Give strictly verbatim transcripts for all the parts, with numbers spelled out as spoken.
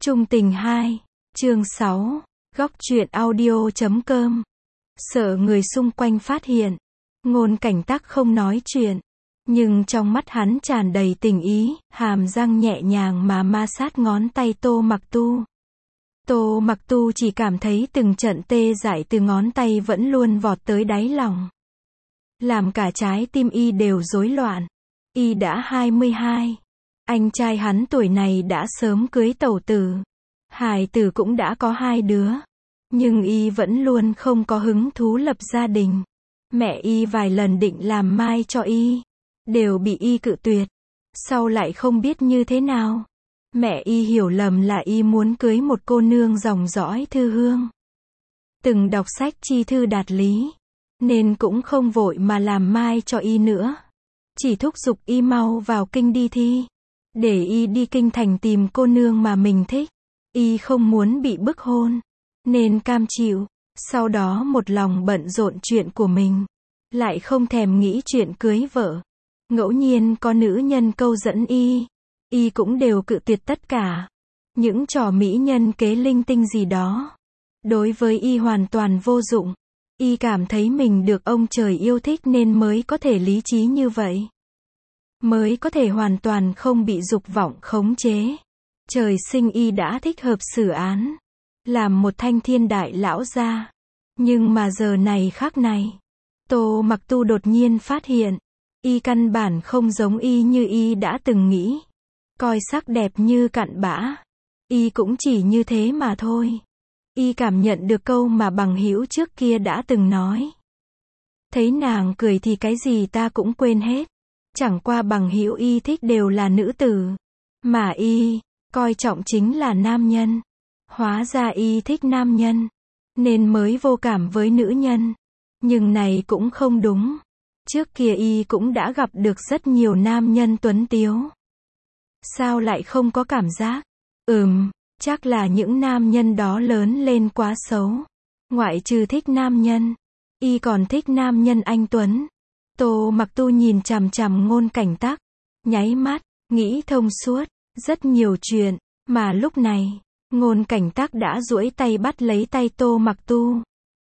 Trung tình hai, chương sáu, góc truyện audio chấm com. Sợ người xung quanh phát hiện, Ngôn Cảnh Tắc không nói chuyện, nhưng trong mắt hắn tràn đầy tình ý, hàm răng nhẹ nhàng mà ma sát ngón tay Tô Mặc Tu. Tô Mặc Tu chỉ cảm thấy từng trận tê dại từ ngón tay vẫn luôn vọt tới đáy lòng, làm cả trái tim y đều rối loạn. Y đã hai mươi hai, anh trai hắn tuổi này đã sớm cưới tẩu tử, hài tử cũng đã có hai đứa, nhưng y vẫn luôn không có hứng thú lập gia đình. Mẹ y vài lần định làm mai cho y, đều bị y cự tuyệt. Sau lại không biết như thế nào, mẹ y hiểu lầm là y muốn cưới một cô nương dòng dõi thư hương, từng đọc sách chi thư đạt lý, nên cũng không vội mà làm mai cho y nữa, chỉ thúc giục y mau vào kinh đi thi, để y đi kinh thành tìm cô nương mà mình thích. Y không muốn bị bức hôn, nên cam chịu, sau đó một lòng bận rộn chuyện của mình, lại không thèm nghĩ chuyện cưới vợ. Ngẫu nhiên có nữ nhân câu dẫn y, y cũng đều cự tuyệt tất cả. Những trò mỹ nhân kế linh tinh gì đó, đối với y hoàn toàn vô dụng. Y cảm thấy mình được ông trời yêu thích nên mới có thể lý trí như vậy, mới có thể hoàn toàn không bị dục vọng khống chế. Trời sinh y đã thích hợp xử án, làm một thanh thiên đại lão gia. Nhưng mà giờ này khác này, Tô Mặc Tu đột nhiên phát hiện, y căn bản không giống y như y đã từng nghĩ. Coi sắc đẹp như cặn bã, y cũng chỉ như thế mà thôi. Y cảm nhận được câu mà bằng hữu trước kia đã từng nói. Thấy nàng cười thì cái gì ta cũng quên hết. Chẳng qua bằng hữu y thích đều là nữ tử, mà y coi trọng chính là nam nhân. Hóa ra y thích nam nhân, nên mới vô cảm với nữ nhân. Nhưng này cũng không đúng. Trước kia y cũng đã gặp được rất nhiều nam nhân tuấn tiếu. Sao lại không có cảm giác? Ừm, chắc là những nam nhân đó lớn lên quá xấu. Ngoại trừ thích nam nhân, y còn thích nam nhân anh tuấn. Tô Mặc Tu nhìn chằm chằm Ngôn Cảnh Tắc, nháy mắt, nghĩ thông suốt rất nhiều chuyện, mà lúc này, Ngôn Cảnh Tắc đã duỗi tay bắt lấy tay Tô Mặc Tu,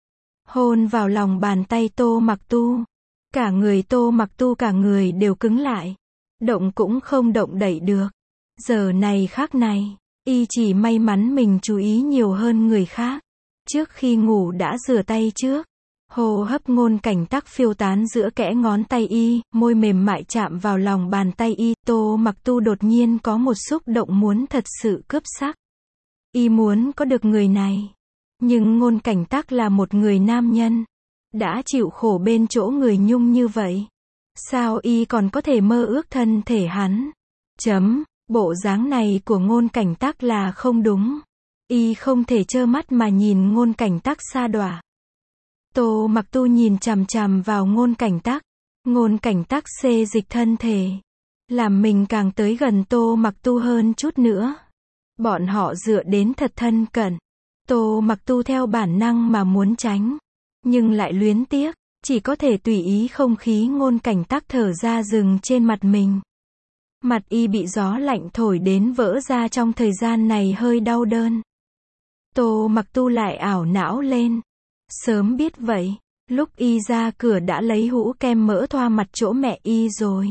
hôn vào lòng bàn tay Tô Mặc Tu. Cả người Tô Mặc Tu cả người đều cứng lại, động cũng không động đậy được. Giờ này khác này, y chỉ may mắn mình chú ý nhiều hơn người khác. Trước khi ngủ đã rửa tay trước. Hô hấp Ngôn Cảnh Tắc phiêu tán giữa kẽ ngón tay y, môi mềm mại chạm vào lòng bàn tay y. Tô Mặc Tu đột nhiên có một xúc động muốn thật sự cướp sắc. Y muốn có được người này. Nhưng Ngôn Cảnh Tắc là một người nam nhân, đã chịu khổ bên chỗ người nhung như vậy, sao y còn có thể mơ ước thân thể hắn? Chấm, bộ dáng này của Ngôn Cảnh Tắc là không đúng. Y không thể trơ mắt mà nhìn Ngôn Cảnh Tắc sa đọa. Tô Mặc Tu nhìn chằm chằm vào Ngôn Cảnh Tắc. Ngôn Cảnh Tắc xê dịch thân thể, làm mình càng tới gần Tô Mặc Tu hơn chút nữa. Bọn họ dựa đến thật thân cận. Tô Mặc Tu theo bản năng mà muốn tránh, nhưng lại luyến tiếc, chỉ có thể tùy ý không khí Ngôn Cảnh Tắc thở ra rừng trên mặt mình. Mặt y bị gió lạnh thổi đến vỡ ra, trong thời gian này hơi đau đớn. Tô Mặc Tu lại ảo não lên. Sớm biết vậy, lúc y ra cửa đã lấy hũ kem mỡ thoa mặt chỗ mẹ y rồi.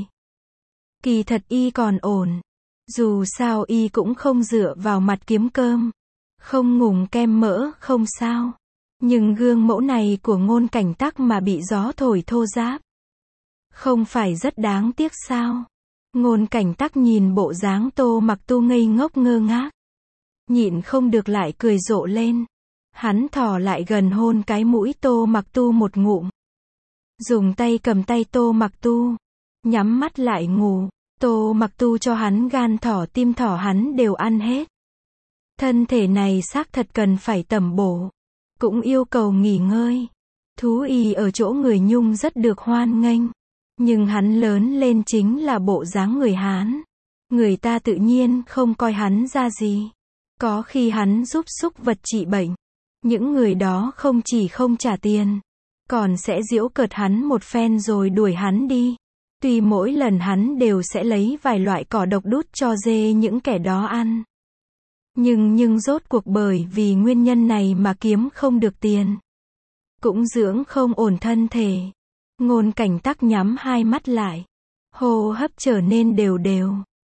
Kỳ thật y còn ổn. Dù sao y cũng không dựa vào mặt kiếm cơm, không ngủng kem mỡ không sao. Nhưng gương mẫu này của Ngôn Cảnh Tắc mà bị gió thổi thô ráp, không phải rất đáng tiếc sao? Ngôn Cảnh Tắc nhìn bộ dáng Tô Mặc Tu ngây ngốc ngơ ngác, nhịn không được lại cười rộ lên. Hắn thò lại gần hôn cái mũi Tô Mặc Tu một ngụm, dùng tay cầm tay Tô Mặc Tu, nhắm mắt lại ngủ. Tô Mặc Tu cho hắn gan thỏ tim thỏ hắn đều ăn hết. Thân thể này xác thật cần phải tẩm bổ, cũng yêu cầu nghỉ ngơi. Thú y ở chỗ người nhung rất được hoan nghênh, nhưng hắn lớn lên chính là bộ dáng người Hán. Người ta tự nhiên không coi hắn ra gì. Có khi hắn giúp súc vật trị bệnh, những người đó không chỉ không trả tiền, còn sẽ giễu cợt hắn một phen rồi đuổi hắn đi. Tuy mỗi lần hắn đều sẽ lấy vài loại cỏ độc đút cho dê những kẻ đó ăn, Nhưng nhưng rốt cuộc bởi vì nguyên nhân này mà kiếm không được tiền. Cũng dưỡng không ổn thân thể. Ngôn Cảnh Tắc nhắm hai mắt lại. Hô hấp trở nên đều đều.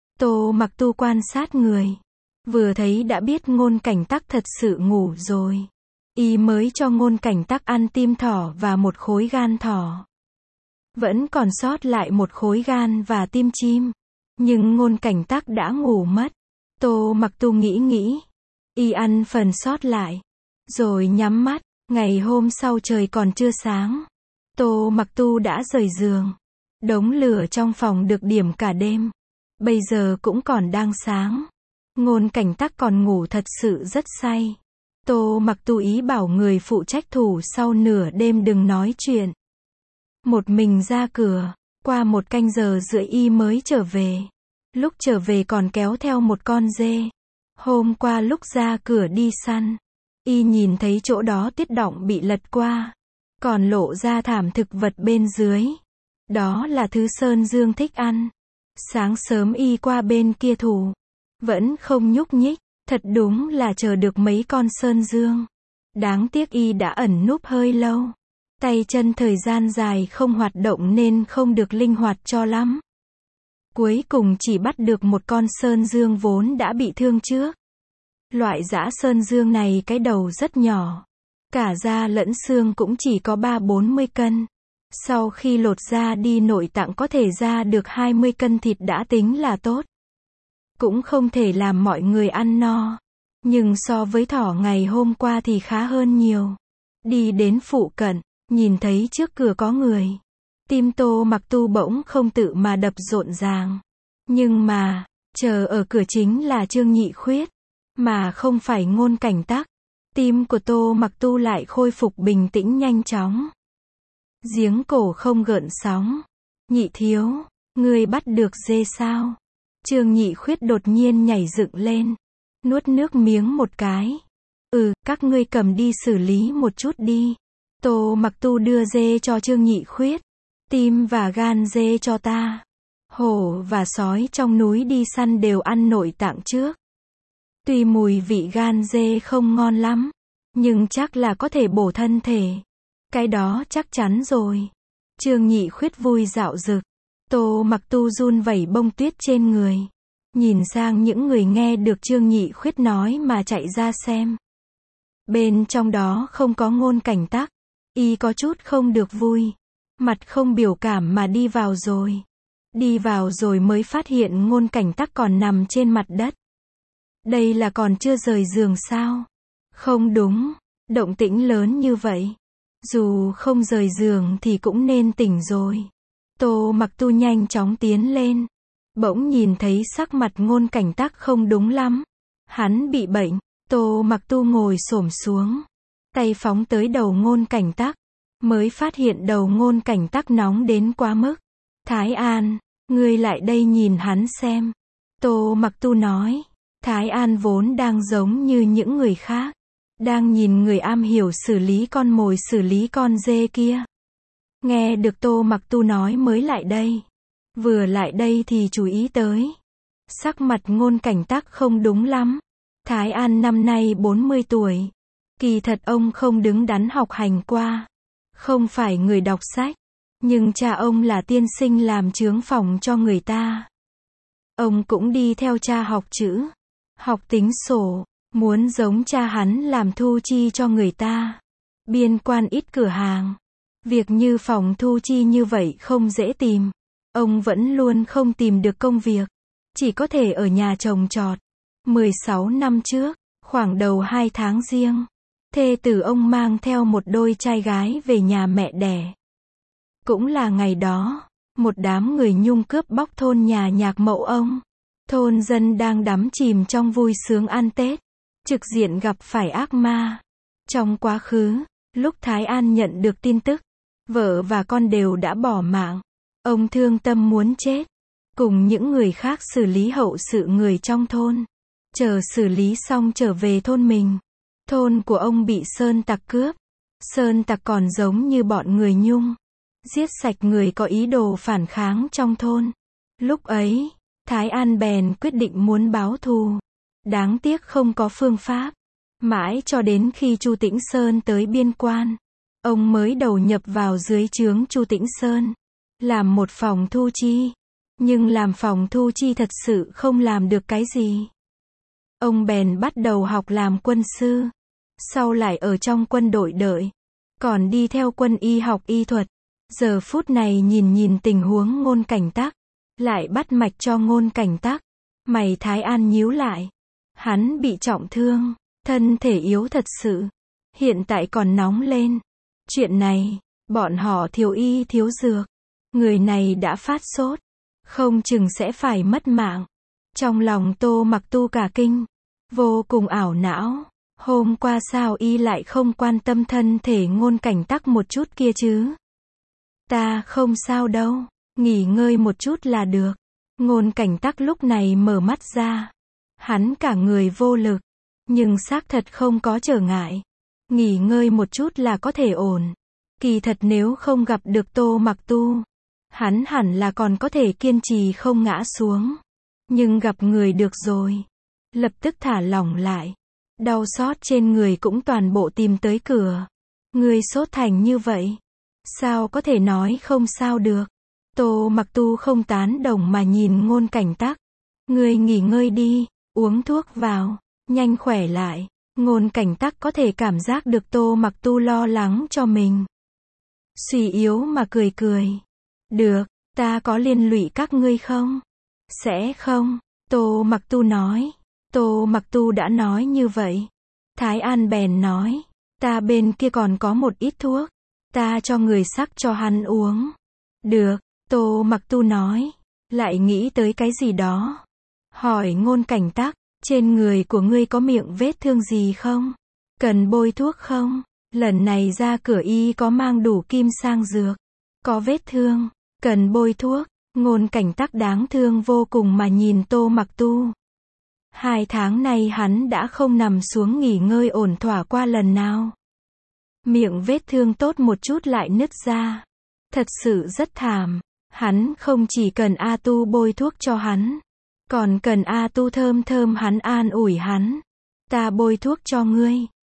Tô Mặc Tu quan sát người. Vừa thấy đã biết Ngôn Cảnh Tắc thật sự ngủ rồi. Y mới cho Ngôn Cảnh Tắc ăn tim thỏ và một khối gan thỏ. Vẫn còn sót lại một khối gan và tim chim. Nhưng Ngôn Cảnh Tắc đã ngủ mất. Tô Mặc Tu nghĩ nghĩ. Y ăn phần sót lại. Rồi nhắm mắt. Ngày hôm sau trời còn chưa sáng. Tô Mặc Tu đã rời giường. Đống lửa trong phòng được điểm cả đêm. Bây giờ cũng còn đang sáng. Ngôn Cảnh Tắc còn ngủ thật sự rất say. Tô Mặc Tu ý bảo người phụ trách thủ sau nửa đêm đừng nói chuyện. Một mình ra cửa. Qua một canh giờ rưỡi y mới trở về. Lúc trở về còn kéo theo một con dê. Hôm qua lúc ra cửa đi săn, y nhìn thấy chỗ đó tuyết đọng bị lật qua. Còn lộ ra thảm thực vật bên dưới. Đó là thứ Sơn Dương thích ăn. Sáng sớm y qua bên kia thủ. Vẫn không nhúc nhích. Thật đúng là chờ được mấy con Sơn Dương. Đáng tiếc y đã ẩn núp hơi lâu. Tay chân thời gian dài không hoạt động nên không được linh hoạt cho lắm. Cuối cùng chỉ bắt được một con Sơn Dương vốn đã bị thương trước. Loại dã Sơn Dương này cái đầu rất nhỏ. Cả da lẫn xương cũng chỉ có ba bốn mươi cân. Sau khi lột da đi nội tạng có thể ra được hai mươi cân thịt đã tính là tốt. Cũng không thể làm mọi người ăn no. Nhưng so với thỏ ngày hôm qua thì khá hơn nhiều. Đi đến phụ cận, nhìn thấy trước cửa có người. Tim Tô Mặc Tu bỗng không tự mà đập rộn ràng. Nhưng mà, chờ ở cửa chính là Trương Nhị Khuyết. Mà không phải Ngôn Cảnh Tắc. Tim của Tô Mặc Tu lại khôi phục bình tĩnh nhanh chóng. Giếng cổ không gợn sóng. Nhị thiếu, ngươi bắt được dê sao? Trương Nhị Khuyết đột nhiên nhảy dựng lên. Nuốt nước miếng một cái. Ừ, các ngươi cầm đi xử lý một chút đi. Tô Mặc Tu đưa dê cho Trương Nhị Khuyết. Tim và gan dê cho ta. Hổ và sói trong núi đi săn đều ăn nội tạng trước. Tuy mùi vị gan dê không ngon lắm, nhưng chắc là có thể bổ thân thể. Cái đó chắc chắn rồi. Trương Nhị Khuyết vui dạo dực. Tô Mặc Tu run vẩy bông tuyết trên người. Nhìn sang những người nghe được Trương Nhị Khuyết nói mà chạy ra xem. Bên trong đó không có Ngôn Cảnh Tắc. Y có chút không được vui. Mặt không biểu cảm mà đi vào rồi. Đi vào rồi mới phát hiện Ngôn Cảnh Tắc còn nằm trên mặt đất. Đây là còn chưa rời giường sao? Không đúng. Động tĩnh lớn như vậy. Dù không rời giường thì cũng nên tỉnh rồi. Tô Mặc Tu nhanh chóng tiến lên. Bỗng nhìn thấy sắc mặt Ngôn Cảnh Tắc không đúng lắm. Hắn bị bệnh. Tô Mặc Tu ngồi xổm xuống. Tay phóng tới đầu Ngôn Cảnh Tắc. Mới phát hiện đầu Ngôn Cảnh Tắc nóng đến quá mức. Thái An, ngươi lại đây nhìn hắn xem. Tô Mặc Tu nói. Thái An vốn đang giống như những người khác. Đang nhìn người am hiểu xử lý con mồi xử lý con dê kia. Nghe được Tô Mặc Tu nói mới lại đây. Vừa lại đây thì chú ý tới. Sắc mặt Ngôn Cảnh Tắc không đúng lắm. Thái An năm nay bốn mươi tuổi. Kỳ thật ông không đứng đắn học hành qua. Không phải người đọc sách. Nhưng cha ông là tiên sinh làm chướng phòng cho người ta. Ông cũng đi theo cha học chữ. Học tính sổ. Muốn giống cha hắn làm thu chi cho người ta. Biên quan ít cửa hàng. Việc như phòng thu chi như vậy không dễ tìm. Ông vẫn luôn không tìm được công việc. Chỉ có thể ở nhà trồng trọt. mười sáu năm trước, khoảng đầu hai tháng giêng, thê tử ông mang theo một đôi trai gái về nhà mẹ đẻ. Cũng là ngày đó, một đám người Nhung cướp bóc thôn nhà nhạc mẫu ông. Thôn dân đang đắm chìm trong vui sướng ăn Tết. Trực diện gặp phải ác ma. Trong quá khứ, lúc Thái An nhận được tin tức, vợ và con đều đã bỏ mạng. Ông thương tâm muốn chết. Cùng những người khác xử lý hậu sự người trong thôn. Chờ xử lý xong trở về thôn mình. Thôn của ông bị sơn tặc cướp. Sơn tặc còn giống như bọn người Nhung. Giết sạch người có ý đồ phản kháng trong thôn. Lúc ấy, Thái An bèn quyết định muốn báo thù. Đáng tiếc không có phương pháp. Mãi cho đến khi Chu Tĩnh Sơn tới biên quan, ông mới đầu nhập vào dưới trướng Chu Tĩnh Sơn, làm một phòng thu chi. Nhưng làm phòng thu chi thật sự không làm được cái gì. Ông bèn bắt đầu học làm quân sư, sau lại ở trong quân đội đợi, còn đi theo quân y học y thuật. Giờ phút này nhìn nhìn tình huống Ngôn Cảnh Tắc, lại bắt mạch cho Ngôn Cảnh Tắc. Mày Thái An nhíu lại. Hắn bị trọng thương, thân thể yếu thật sự, hiện tại còn nóng lên. Chuyện này, bọn họ thiếu y thiếu dược, người này đã phát sốt, không chừng sẽ phải mất mạng. Trong lòng Tô Mặc Tu cả kinh, vô cùng ảo não. Hôm qua sao y lại không quan tâm thân thể Ngôn Cảnh Tắc một chút kia chứ? Ta không sao đâu, nghỉ ngơi một chút là được. Ngôn Cảnh Tắc lúc này mở mắt ra. Hắn cả người vô lực, nhưng xác thật không có trở ngại. Nghỉ ngơi một chút là có thể ổn. Kỳ thật nếu không gặp được Tô Mặc Tu, hắn hẳn là còn có thể kiên trì không ngã xuống. Nhưng gặp người được rồi, lập tức thả lỏng lại. Đau xót trên người cũng toàn bộ tìm tới cửa. Ngươi sốt thành như vậy, sao có thể nói không sao được? Tô Mặc Tu không tán đồng mà nhìn Ngôn Cảnh Tắc. Ngươi nghỉ ngơi đi, uống thuốc vào, nhanh khỏe lại. Ngôn Cảnh Tắc có thể cảm giác được Tô Mặc Tu lo lắng cho mình. Suy yếu mà cười cười. Được, ta có liên lụy các ngươi không? Sẽ không, Tô Mặc Tu nói. Tô Mặc Tu đã nói như vậy. Thái An bèn nói, ta bên kia còn có một ít thuốc, ta cho người sắc cho hắn uống. Được, Tô Mặc Tu nói, lại nghĩ tới cái gì đó. Hỏi Ngôn Cảnh Tắc, trên người của ngươi có miệng vết thương gì không? Cần bôi thuốc không? Lần này ra cửa y có mang đủ kim sang dược. Có vết thương, cần bôi thuốc. Ngôn Cảnh Tắc đáng thương vô cùng mà nhìn Tô Mặc Tu. Hai tháng nay hắn đã không nằm xuống nghỉ ngơi ổn thỏa qua lần nào. Miệng vết thương tốt một chút lại nứt ra. Thật sự rất thảm. Hắn không chỉ cần A Tu bôi thuốc cho hắn, còn cần A Tu thơm thơm hắn an ủi hắn. Ta bôi thuốc cho ngươi.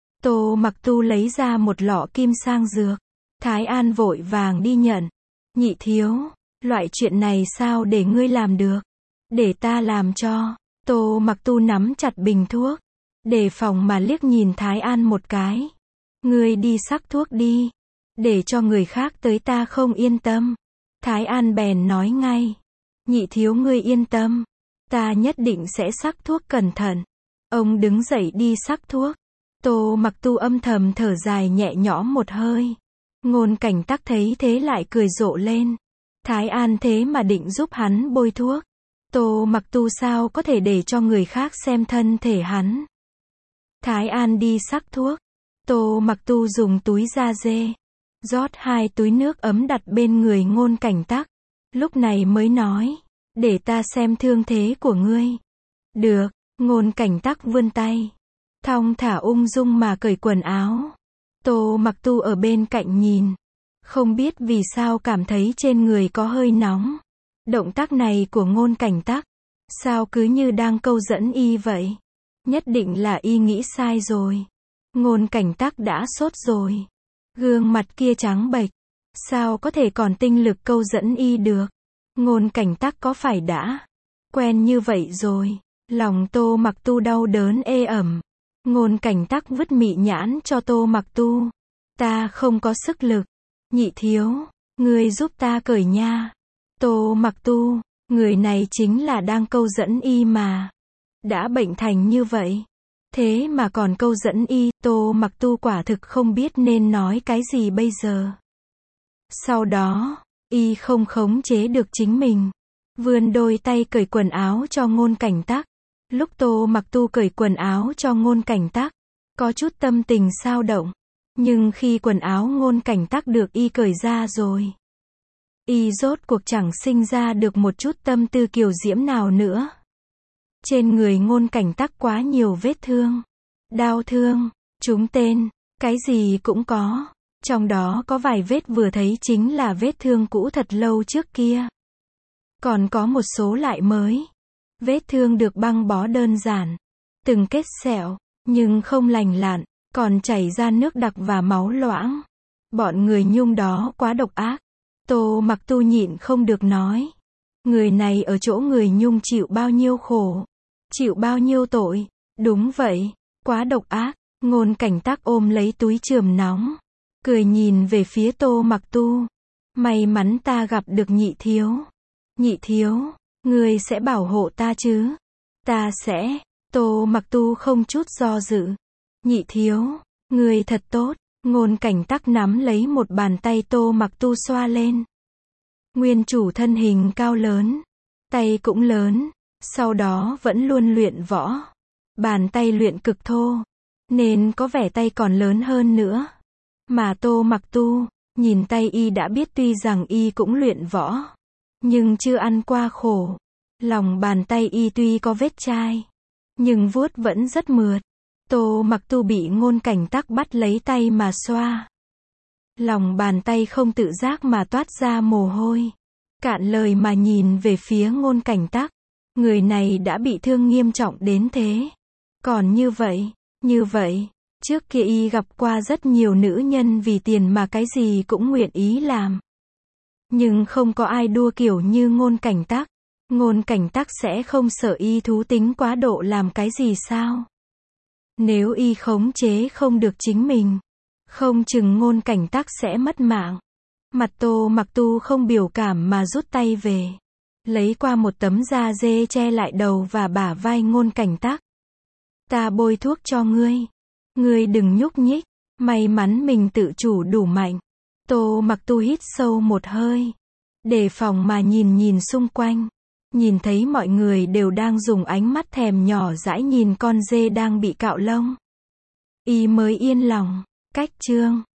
Tô Mặc Tu lấy ra một lọ kim sang dược. Thái An vội vàng đi nhận. Nhị thiếu, loại chuyện này sao để ngươi làm được? Để ta làm cho. Tô Mặc Tu nắm chặt bình thuốc, đề phòng mà liếc nhìn Thái An một cái. Ngươi đi sắc thuốc đi, để cho người khác tới ta không yên tâm. Thái An bèn nói ngay. Nhị thiếu ngươi yên tâm, ta nhất định sẽ sắc thuốc cẩn thận. Ông đứng dậy đi sắc thuốc. Tô Mặc Tu âm thầm thở dài nhẹ nhõm một hơi. Ngôn Cảnh Tắc thấy thế lại cười rộ lên. Thái An thế mà định giúp hắn bôi thuốc. Tô Mặc Tu sao có thể để cho người khác xem thân thể hắn. Thái An đi sắc thuốc. Tô Mặc Tu dùng túi da dê, rót hai túi nước ấm đặt bên người Ngôn Cảnh Tắc. Lúc này mới nói, để ta xem thương thế của ngươi. Được, Ngôn Cảnh Tắc vươn tay, thong thả ung dung mà cởi quần áo. Tô Mặc Tu ở bên cạnh nhìn, không biết vì sao cảm thấy trên người có hơi nóng. Động tác này của Ngôn Cảnh Tắc, sao cứ như đang câu dẫn y vậy? Nhất định là y nghĩ sai rồi. Ngôn Cảnh Tắc đã sốt rồi. Gương mặt kia trắng bệch, sao có thể còn tinh lực câu dẫn y được? Ngôn Cảnh Tắc có phải đã quen như vậy rồi? Lòng Tô Mặc Tu đau đớn ê ẩm. Ngôn Cảnh Tắc vứt mị nhãn cho Tô Mặc Tu. Ta không có sức lực. Nhị thiếu, ngươi giúp ta cởi nha. Tô Mặc Tu, người này chính là đang câu dẫn y mà. Đã bệnh thành như vậy, thế mà còn câu dẫn y. Tô Mặc Tu quả thực không biết nên nói cái gì bây giờ. Sau đó, y không khống chế được chính mình, vươn đôi tay cởi quần áo cho Ngôn Cảnh Tắc. Lúc Tô Mặc Tu cởi quần áo cho Ngôn Cảnh Tắc, có chút tâm tình xao động. Nhưng khi quần áo Ngôn Cảnh Tắc được y cởi ra rồi, y rốt cuộc chẳng sinh ra được một chút tâm tư kiều diễm nào nữa. Trên người Ngôn Cảnh Tắc quá nhiều vết thương, đau thương, trúng tên, cái gì cũng có. Trong đó có vài vết vừa thấy chính là vết thương cũ thật lâu trước kia. Còn có một số lại mới. Vết thương được băng bó đơn giản. từng kết sẹo, nhưng không lành lặn, còn chảy ra nước đặc và máu loãng. Bọn người Nhung đó quá độc ác. Tô Mặc Tu nhịn không được nói. Người này ở chỗ người Nhung chịu bao nhiêu khổ, chịu bao nhiêu tội. Đúng vậy, quá độc ác. Ngôn Cảnh Tác ôm lấy túi chườm nóng, cười nhìn về phía Tô Mặc Tu. May mắn ta gặp được nhị thiếu. Nhị thiếu, ngươi sẽ bảo hộ ta chứ? Ta sẽ. Tô Mặc Tu không chút do dự. Nhị thiếu, ngươi thật tốt. Ngôn Cảnh Tác nắm lấy một bàn tay Tô Mặc Tu xoa lên. Nguyên chủ thân hình cao lớn, tay cũng lớn, sau đó vẫn luôn luyện võ. Bàn tay luyện cực thô, nên có vẻ tay còn lớn hơn nữa. Mà Tô Mặc Tu, nhìn tay y đã biết tuy rằng y cũng luyện võ, nhưng chưa ăn qua khổ. Lòng bàn tay y tuy có vết chai, nhưng vuốt vẫn rất mượt. Tô Mặc Tu bị Ngôn Cảnh Tác bắt lấy tay mà xoa. Lòng bàn tay không tự giác mà toát ra mồ hôi. Cạn lời mà nhìn về phía Ngôn Cảnh Tác. Người này đã bị thương nghiêm trọng đến thế. Còn như vậy, như vậy, trước kia y gặp qua rất nhiều nữ nhân vì tiền mà cái gì cũng nguyện ý làm. Nhưng không có ai đua kiểu như Ngôn Cảnh Tác. Ngôn Cảnh Tác sẽ không sợ y thú tính quá độ làm cái gì sao? Nếu y khống chế không được chính mình, không chừng Ngôn Cảnh Tác sẽ mất mạng. Mặt Tô Mặc Tu không biểu cảm mà rút tay về, lấy qua một tấm da dê che lại đầu và bả vai Ngôn Cảnh Tác. Ta bôi thuốc cho ngươi. Ngươi đừng nhúc nhích. May mắn mình tự chủ đủ mạnh. Tô Mặc Tu hít sâu một hơi, đề phòng mà nhìn nhìn xung quanh. Nhìn thấy mọi người đều đang dùng ánh mắt thèm nhỏ dãi nhìn con dê đang bị cạo lông. Y mới yên lòng. Cách chương